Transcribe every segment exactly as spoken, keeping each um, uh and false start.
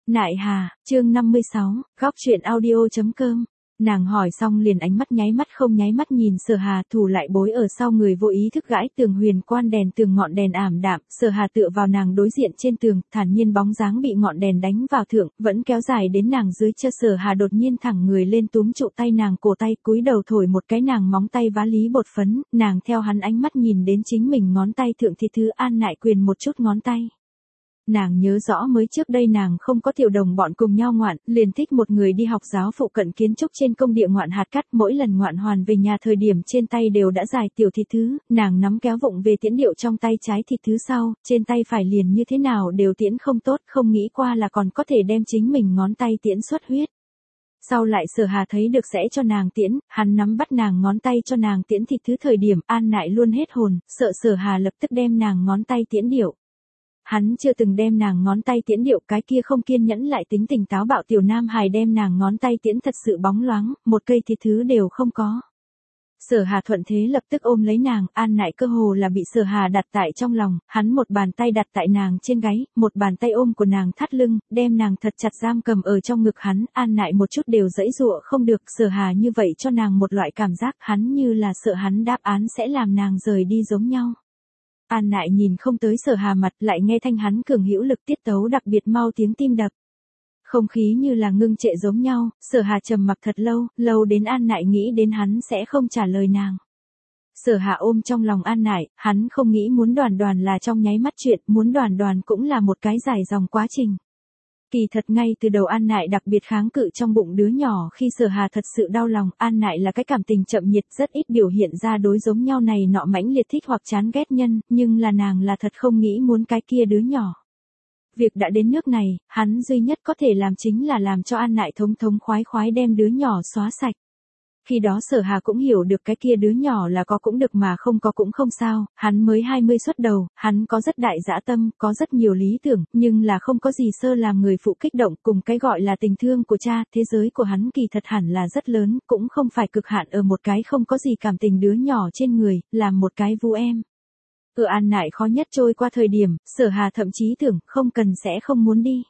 Nại Hà, chương năm mươi sáu, góc truyện audio.com. Nàng hỏi xong liền ánh mắt nháy mắt không nháy mắt nhìn Sở Hà, thủ lại bối ở sau người vô ý thức gãi tường huyền quan đèn tường ngọn đèn ảm đạm. Sở Hà tựa vào nàng đối diện trên tường, thản nhiên bóng dáng bị ngọn đèn đánh vào thượng, vẫn kéo dài đến nàng dưới chân. Sở Hà đột nhiên thẳng người lên túm trụ tay nàng cổ tay, cúi đầu thổi một cái nàng móng tay vá lý bột phấn. Nàng theo hắn ánh mắt nhìn đến chính mình ngón tay thượng thì thứ An Nại Quyền một chút ngón tay. Nàng nhớ rõ mới trước đây nàng không có tiểu đồng bọn cùng nhau ngoạn, liền thích một người đi học giáo phụ cận kiến trúc trên công địa ngoạn hạt cát, mỗi lần ngoạn hoàn về nhà thời điểm trên tay đều đã dài tiểu thịt thứ, nàng nắm kéo vụng về tiễn điệu trong tay trái thịt thứ sau, trên tay phải liền như thế nào đều tiễn không tốt, không nghĩ qua là còn có thể đem chính mình ngón tay tiễn xuất huyết. Sau lại Sở Hà thấy được sẽ cho nàng tiễn, hắn nắm bắt nàng ngón tay cho nàng tiễn thịt thứ thời điểm, An Nại luôn hết hồn, sợ Sở Hà lập tức đem nàng ngón tay tiễn điệu. Hắn chưa từng đem nàng ngón tay tiễn điệu, cái kia không kiên nhẫn lại tính tình táo bạo tiểu nam hài đem nàng ngón tay tiễn thật sự bóng loáng, một cây thịt thứ đều không có. Sở Hà thuận thế lập tức ôm lấy nàng, An Nại cơ hồ là bị Sở Hà đặt tại trong lòng, hắn một bàn tay đặt tại nàng trên gáy, một bàn tay ôm của nàng thắt lưng, đem nàng thật chặt giam cầm ở trong ngực hắn, An Nại một chút đều giãy giụa không được. Sở Hà như vậy cho nàng một loại cảm giác hắn như là sợ hắn đáp án sẽ làm nàng rời đi giống nhau. An Nại nhìn không tới Sở Hà mặt, lại nghe thanh hắn cường hữu lực tiết tấu đặc biệt mau tiếng tim đập. Không khí như là ngưng trệ giống nhau, Sở Hà trầm mặc thật lâu, lâu đến An Nại nghĩ đến hắn sẽ không trả lời nàng. Sở Hà ôm trong lòng An Nại, hắn không nghĩ muốn Đoàn Đoàn là trong nháy mắt chuyện, muốn Đoàn Đoàn cũng là một cái dài dòng quá trình. Kỳ thật ngay từ đầu An Nại đặc biệt kháng cự trong bụng đứa nhỏ, khi Sở Hà thật sự đau lòng, An Nại là cái cảm tình chậm nhiệt, rất ít biểu hiện ra đối giống nhau này nọ mãnh liệt thích hoặc chán ghét nhân, nhưng là nàng là thật không nghĩ muốn cái kia đứa nhỏ. Việc đã đến nước này, hắn duy nhất có thể làm chính là làm cho An Nại thống thống khoái khoái đem đứa nhỏ xóa sạch. Khi đó Sở Hà cũng hiểu được cái kia đứa nhỏ là có cũng được mà không có cũng không sao, hắn mới hai mươi xuất đầu, hắn có rất đại dã tâm, có rất nhiều lý tưởng, nhưng là không có gì sơ làm người phụ kích động, cùng cái gọi là tình thương của cha, thế giới của hắn kỳ thật hẳn là rất lớn, cũng không phải cực hạn ở một cái không có gì cảm tình đứa nhỏ trên người, làm một cái vu em. Ở An Nại khó nhất trôi qua thời điểm, Sở Hà thậm chí tưởng không cần sẽ không muốn đi.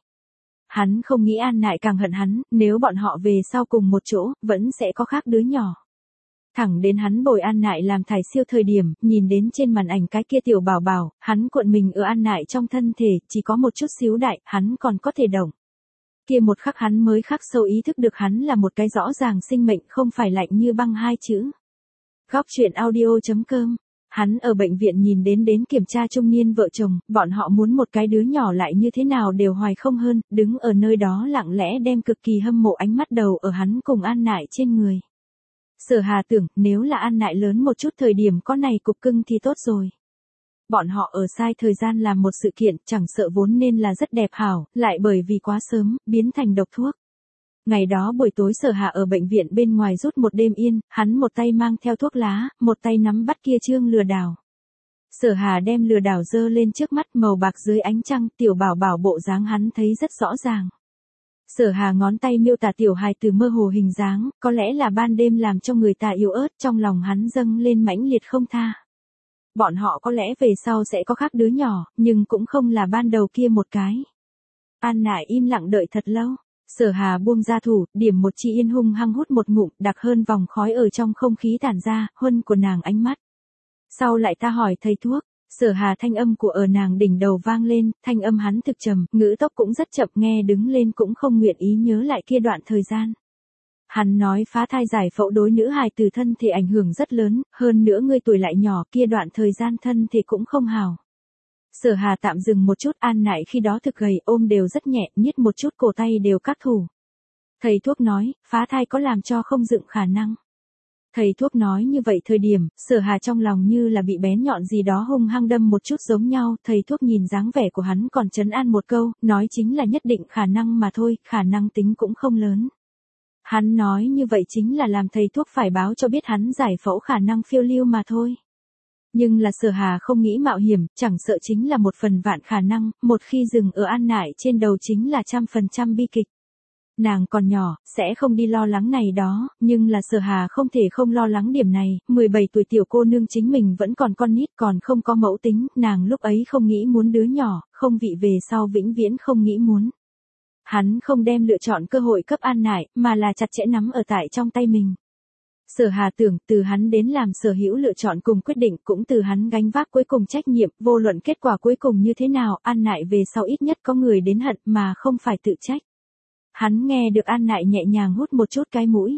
Hắn không nghĩ An Nại càng hận hắn, nếu bọn họ về sau cùng một chỗ, vẫn sẽ có khác đứa nhỏ. Thẳng đến hắn bồi An Nại làm thải siêu thời điểm, nhìn đến trên màn ảnh cái kia tiểu bảo bảo, hắn cuộn mình ở An Nại trong thân thể, chỉ có một chút xíu đại, hắn còn có thể động. Kia một khắc hắn mới khắc sâu ý thức được hắn là một cái rõ ràng sinh mệnh, không phải lạnh như băng hai chữ. Góc truyện audio.com. Hắn ở bệnh viện nhìn đến đến kiểm tra trung niên vợ chồng, bọn họ muốn một cái đứa nhỏ lại như thế nào đều hoài không hơn, đứng ở nơi đó lặng lẽ đem cực kỳ hâm mộ ánh mắt đầu ở hắn cùng An Nại trên người. Sở Hà tưởng, nếu là An Nại lớn một chút thời điểm có này cục cưng thì tốt rồi. Bọn họ ở sai thời gian làm một sự kiện, chẳng sợ vốn nên là rất đẹp hảo, lại bởi vì quá sớm, biến thành độc thuốc. Ngày đó buổi tối Sở Hà ở bệnh viện bên ngoài rút một đêm yên, hắn một tay mang theo thuốc lá, một tay nắm bắt kia trương lừa đảo. Sở Hà đem lừa đảo dơ lên trước mắt, màu bạc dưới ánh trăng, tiểu bảo bảo bộ dáng hắn thấy rất rõ ràng. Sở Hà ngón tay miêu tả tiểu hài từ mơ hồ hình dáng, có lẽ là ban đêm làm cho người ta yếu ớt, trong lòng hắn dâng lên mãnh liệt không tha. Bọn họ có lẽ về sau sẽ có khác đứa nhỏ, nhưng cũng không là ban đầu kia một cái. An Nại im lặng đợi thật lâu. Sở Hà buông ra thủ, điểm một chi yên hung hăng hút một ngụm, đặc hơn vòng khói ở trong không khí tản ra, huân của nàng ánh mắt. Sau lại ta hỏi thầy thuốc, Sở Hà thanh âm của ở nàng đỉnh đầu vang lên, thanh âm hắn thực trầm, ngữ tốc cũng rất chậm, nghe đứng lên cũng không nguyện ý nhớ lại kia đoạn thời gian. Hắn nói phá thai giải phẫu đối nữ hài từ thân thể ảnh hưởng rất lớn, hơn nữa ngươi tuổi lại nhỏ, kia đoạn thời gian thân thể cũng không hào. Sở Hà tạm dừng một chút, An Nại khi đó thực gầy, ôm đều rất nhẹ, nhít một chút cổ tay đều các thủ. Thầy thuốc nói, phá thai có làm cho không dựng khả năng. Thầy thuốc nói như vậy thời điểm, Sở Hà trong lòng như là bị bén nhọn gì đó hung hăng đâm một chút giống nhau, thầy thuốc nhìn dáng vẻ của hắn còn trấn an một câu, nói chính là nhất định khả năng mà thôi, khả năng tính cũng không lớn. Hắn nói như vậy chính là làm thầy thuốc phải báo cho biết hắn giải phẫu khả năng phiêu lưu mà thôi. Nhưng là Sở Hà không nghĩ mạo hiểm, chẳng sợ chính là một phần vạn khả năng, một khi dừng ở An Nại trên đầu chính là trăm phần trăm bi kịch. Nàng còn nhỏ, sẽ không đi lo lắng này đó, nhưng là Sở Hà không thể không lo lắng điểm này, mười bảy tuổi tiểu cô nương chính mình vẫn còn con nít còn không có mẫu tính, nàng lúc ấy không nghĩ muốn đứa nhỏ, không vị về sau vĩnh viễn không nghĩ muốn. Hắn không đem lựa chọn cơ hội cấp An Nại, mà là chặt chẽ nắm ở tại trong tay mình. Sở Hà tưởng từ hắn đến làm sở hữu lựa chọn cùng quyết định cũng từ hắn gánh vác cuối cùng trách nhiệm, vô luận kết quả cuối cùng như thế nào, An Nại về sau ít nhất có người đến hận mà không phải tự trách. Hắn nghe được An Nại nhẹ nhàng hút một chút cái mũi.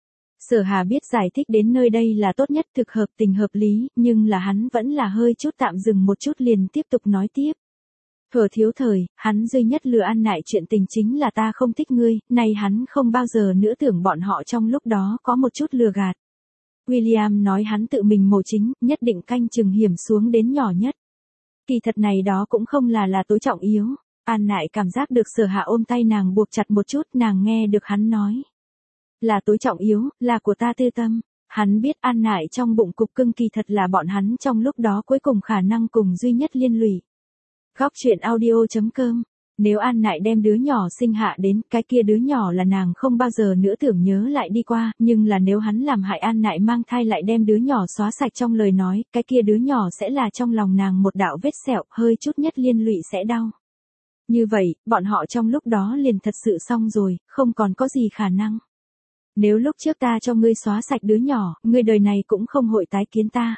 Sở Hà biết giải thích đến nơi đây là tốt nhất, thực hợp tình hợp lý, nhưng là hắn vẫn là hơi chút tạm dừng một chút liền tiếp tục nói tiếp. Thuở thiếu thời, hắn duy nhất lừa An Nại chuyện tình chính là ta không thích ngươi, này hắn không bao giờ nữa tưởng bọn họ trong lúc đó có một chút lừa gạt. William nói hắn tự mình mổ chính, nhất định canh chừng hiểm xuống đến nhỏ nhất. Kỳ thật này đó cũng không là là tối trọng yếu. An Nại cảm giác được Sở Hà ôm tay nàng buộc chặt một chút, nàng nghe được hắn nói. Là tối trọng yếu, là của ta tư tâm. Hắn biết An Nại trong bụng cục cưng kỳ thật là bọn hắn trong lúc đó cuối cùng khả năng cùng duy nhất liên lụy. Góc chuyện audio.com. Nếu An Nại đem đứa nhỏ sinh hạ đến, cái kia đứa nhỏ là nàng không bao giờ nữa tưởng nhớ lại đi qua, nhưng là nếu hắn làm hại An Nại mang thai lại đem đứa nhỏ xóa sạch trong lời nói, cái kia đứa nhỏ sẽ là trong lòng nàng một đạo vết sẹo, hơi chút nhất liên lụy sẽ đau. Như vậy, bọn họ trong lúc đó liền thật sự xong rồi, không còn có gì khả năng. Nếu lúc trước ta cho ngươi xóa sạch đứa nhỏ, ngươi đời này cũng không hội tái kiến ta.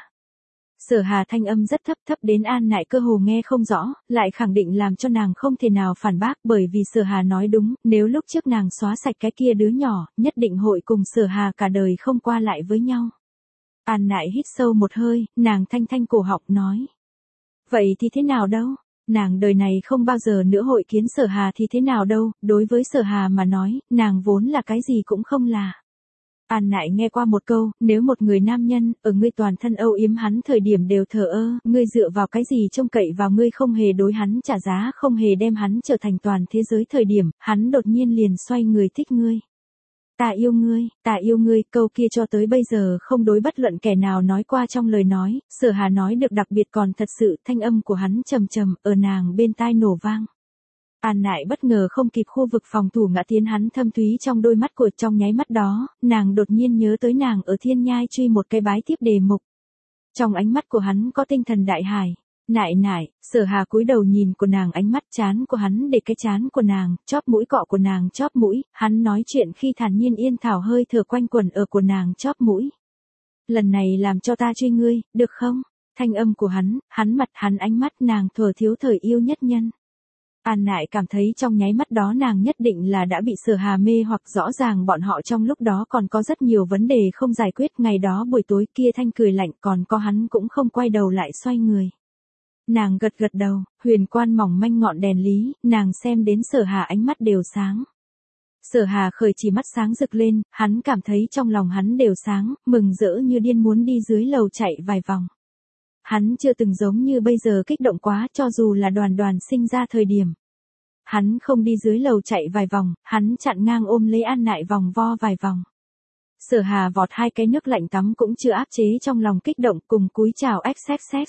Sở Hà thanh âm rất thấp, thấp đến An Nại cơ hồ nghe không rõ, lại khẳng định làm cho nàng không thể nào phản bác, bởi vì Sở Hà nói đúng, nếu lúc trước nàng xóa sạch cái kia đứa nhỏ, nhất định hội cùng Sở Hà cả đời không qua lại với nhau. An Nại hít sâu một hơi, nàng thanh thanh cổ họng nói. Vậy thì thế nào đâu? Nàng đời này không bao giờ nữa hội kiến Sở Hà thì thế nào đâu, đối với Sở Hà mà nói, nàng vốn là cái gì cũng không là. An Nại nghe qua một câu, nếu một người nam nhân, ở ngươi toàn thân âu yếm hắn thời điểm đều thờ ơ, ngươi dựa vào cái gì trông cậy vào ngươi không hề đối hắn trả giá, không hề đem hắn trở thành toàn thế giới thời điểm, hắn đột nhiên liền xoay người thích ngươi. Ta yêu ngươi, ta yêu ngươi, câu kia cho tới bây giờ không đối bất luận kẻ nào nói qua trong lời nói, Sở Hà nói được đặc biệt còn thật sự, thanh âm của hắn trầm trầm, ở nàng bên tai nổ vang. An Nại bất ngờ không kịp khu vực phòng thủ ngã tiến hắn thâm thúy trong đôi mắt của, trong nháy mắt đó, nàng đột nhiên nhớ tới nàng ở thiên nhai truy một cái bái tiếp đề mục. Trong ánh mắt của hắn có tinh thần đại hải. Nại nại, Sở Hà cúi đầu nhìn của nàng, ánh mắt chán của hắn để cái chán của nàng, chóp mũi cọ của nàng chóp mũi, hắn nói chuyện khi thản nhiên yên thảo hơi thở quanh quẩn ở của nàng chóp mũi. Lần này làm cho ta truy ngươi, được không? Thanh âm của hắn, hắn mặt, hắn ánh mắt, nàng thuở thiếu thời yêu nhất nhân. An Nại cảm thấy trong nháy mắt đó nàng nhất định là đã bị Sở Hà mê hoặc, rõ ràng bọn họ trong lúc đó còn có rất nhiều vấn đề không giải quyết, ngày đó buổi tối kia thanh cười lạnh còn có hắn cũng không quay đầu lại xoay người. Nàng gật gật đầu, huyền quan mỏng manh ngọn đèn lý, nàng xem đến Sở Hà ánh mắt đều sáng. Sở Hà khởi chỉ mắt sáng rực lên, hắn cảm thấy trong lòng hắn đều sáng, mừng rỡ như điên muốn đi dưới lầu chạy vài vòng. Hắn chưa từng giống như bây giờ kích động quá, cho dù là Đoàn Đoàn sinh ra thời điểm. Hắn không đi dưới lầu chạy vài vòng, hắn chặn ngang ôm lấy An Nại vòng vo vài vòng. Sở Hà vọt hai cái nước lạnh tắm cũng chưa áp chế trong lòng kích động, cùng cúi chào xx xx.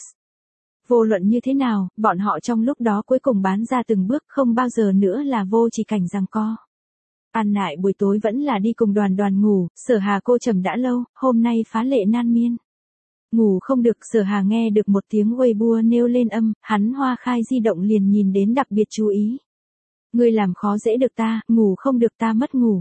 Vô luận như thế nào, bọn họ trong lúc đó cuối cùng bán ra từng bước, không bao giờ nữa là vô chỉ cảnh giằng co. An Nại buổi tối vẫn là đi cùng Đoàn Đoàn ngủ, Sở Hà cô trầm đã lâu, hôm nay phá lệ nan miên. Ngủ không được, Sở Hà nghe được một tiếng Weibo nêu lên âm, hắn hoa khai di động liền nhìn đến đặc biệt chú ý. Ngươi làm khó dễ được ta, ngủ không được ta mất ngủ.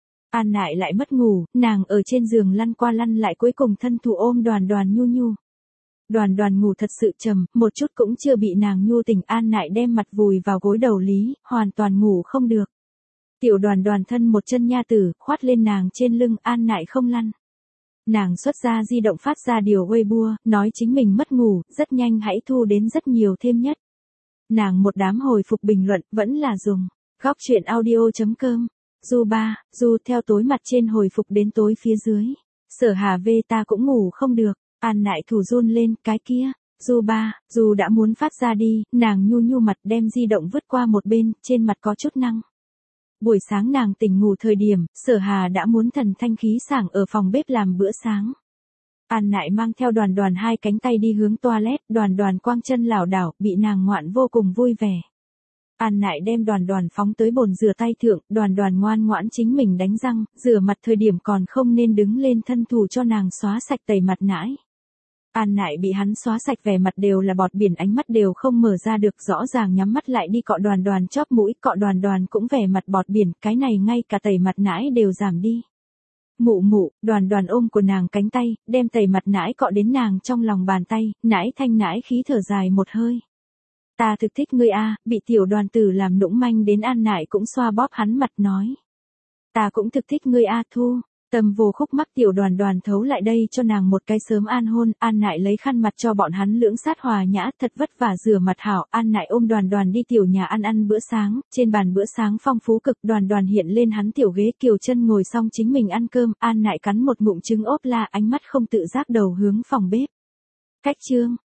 An Nại lại mất ngủ, nàng ở trên giường lăn qua lăn lại cuối cùng thân thủ ôm Đoàn Đoàn nhu nhu. Đoàn Đoàn ngủ thật sự trầm, một chút cũng chưa bị nàng nhu tỉnh. An Nại đem mặt vùi vào gối đầu lý, hoàn toàn ngủ không được. Tiểu Đoàn Đoàn thân một chân nha tử, khoát lên nàng trên lưng, An Nại không lăn. Nàng xuất ra di động phát ra điều Weibo, nói chính mình mất ngủ, rất nhanh hãy thu đến rất nhiều thêm nhất. Nàng một đám hồi phục bình luận, vẫn là dùng. Góc chuyện audio.com. Du ba, Du theo tối mặt trên hồi phục đến tối phía dưới. Sở Hà về ta cũng ngủ không được. An Nại thủ run lên, cái kia. Du ba, Du đã muốn phát ra đi, nàng nhu nhu mặt đem di động vứt qua một bên, trên mặt có chút năng. Buổi sáng nàng tỉnh ngủ thời điểm, Sở Hà đã muốn thần thanh khí sảng ở phòng bếp làm bữa sáng. An Nại mang theo Đoàn Đoàn hai cánh tay đi hướng toilet, Đoàn Đoàn quang chân lảo đảo, bị nàng ngoạn vô cùng vui vẻ. An Nại đem Đoàn Đoàn phóng tới bồn rửa tay thượng, Đoàn Đoàn ngoan ngoãn chính mình đánh răng, rửa mặt thời điểm còn không nên đứng lên thân thủ cho nàng xóa sạch tẩy mặt nãi. An Nại bị hắn xóa sạch, vẻ mặt đều là bọt biển, ánh mắt đều không mở ra được, rõ ràng nhắm mắt lại đi. Cọ Đoàn Đoàn chóp mũi, Cọ Đoàn Đoàn cũng vẻ mặt bọt biển, cái này ngay cả tẩy mặt nãi đều giảm đi. Mụ mụ, Đoàn Đoàn ôm của nàng cánh tay, đem tẩy mặt nãi cọ đến nàng trong lòng bàn tay, nãi thanh nãi khí thở dài một hơi. Ta thực thích ngươi a, bị tiểu đoàn tử làm nũng manh đến. An Nại cũng xoa bóp hắn mặt nói. Ta cũng thực thích ngươi a Thu. Tâm vô khúc mắc, tiểu Đoàn Đoàn thấu lại đây cho nàng một cái sớm an hôn. An Nại lấy khăn mặt cho bọn hắn lưỡng sát hòa nhã, thật vất vả rửa mặt hảo. An Nại ôm Đoàn Đoàn đi tiểu nhà ăn ăn bữa sáng, trên bàn bữa sáng phong phú cực. Đoàn Đoàn hiện lên hắn tiểu ghế, Kiều Chân ngồi xong chính mình ăn cơm. An Nại cắn một ngụm trứng ốp la, ánh mắt không tự giác đầu hướng phòng bếp. Cách chương